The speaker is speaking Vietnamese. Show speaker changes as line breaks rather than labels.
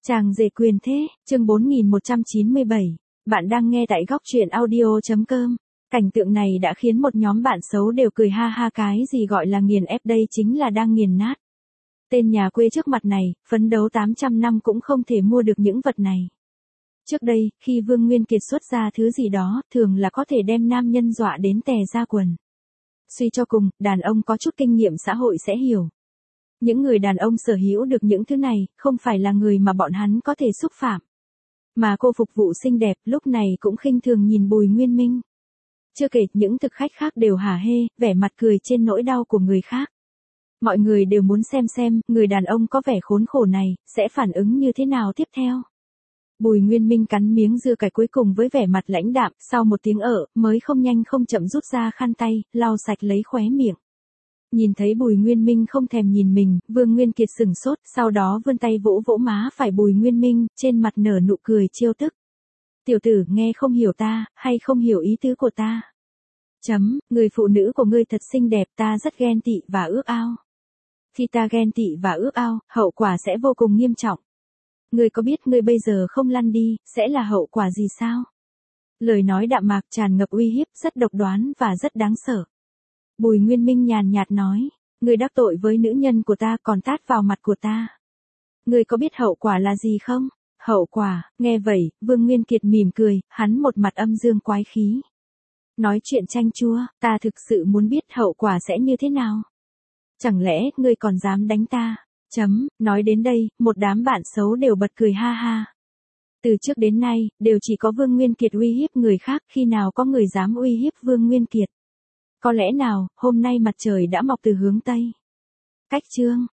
Chàng rể quyền thế, chương 4197. Bạn đang nghe tại góc truyện audio.com. Cảnh tượng này đã khiến một nhóm bạn xấu đều cười ha ha, cái gì gọi là nghiền ép đây chính là đang nghiền nát. Tên nhà quê trước mặt này, phấn đấu 800 năm cũng không thể mua được những vật này. Trước đây, khi Vương Nguyên Kiệt xuất ra thứ gì đó, thường là có thể đem nam nhân dọa đến tè ra quần. Suy cho cùng, đàn ông có chút kinh nghiệm xã hội sẽ hiểu. Những người đàn ông sở hữu được những thứ này, không phải là người mà bọn hắn có thể xúc phạm. Mà cô phục vụ xinh đẹp lúc này cũng khinh thường nhìn Bùi Nguyên Minh. Chưa kể những thực khách khác đều hả hê, vẻ mặt cười trên nỗi đau của người khác. Mọi người đều muốn xem người đàn ông có vẻ khốn khổ này, sẽ phản ứng như thế nào tiếp theo. Bùi Nguyên Minh cắn miếng dưa cải cuối cùng với vẻ mặt lãnh đạm, sau một tiếng mới không nhanh không chậm rút ra khăn tay, lau sạch lấy khóe miệng. Nhìn thấy Bùi Nguyên Minh không thèm nhìn mình, Vương Nguyên Kiệt sửng sốt, sau đó vươn tay vỗ vỗ má phải Bùi Nguyên Minh, trên mặt nở nụ cười trêu tức. Tiểu tử nghe không hiểu ta, hay không hiểu ý tứ của ta. Người phụ nữ của ngươi thật xinh đẹp, ta rất ghen tị và ước ao. Khi ta ghen tị và ước ao, hậu quả sẽ vô cùng nghiêm trọng. Ngươi có biết ngươi bây giờ không lăn đi, sẽ là hậu quả gì sao? Lời nói đạm mạc tràn ngập uy hiếp, rất độc đoán và rất đáng sợ. Bùi Nguyên Minh nhàn nhạt nói, ngươi đắc tội với nữ nhân của ta còn tát vào mặt của ta. Ngươi có biết hậu quả là gì không? Hậu quả, nghe vậy, Vương Nguyên Kiệt mỉm cười, hắn một mặt âm dương quái khí. Nói chuyện chanh chua, ta thực sự muốn biết hậu quả sẽ như thế nào. Chẳng lẽ, ngươi còn dám đánh ta? Nói đến đây, một đám bạn xấu đều bật cười ha ha. Từ trước đến nay, đều chỉ có Vương Nguyên Kiệt uy hiếp người khác, khi nào có người dám uy hiếp Vương Nguyên Kiệt. Có lẽ nào, hôm nay mặt trời đã mọc từ hướng Tây. Cách chương.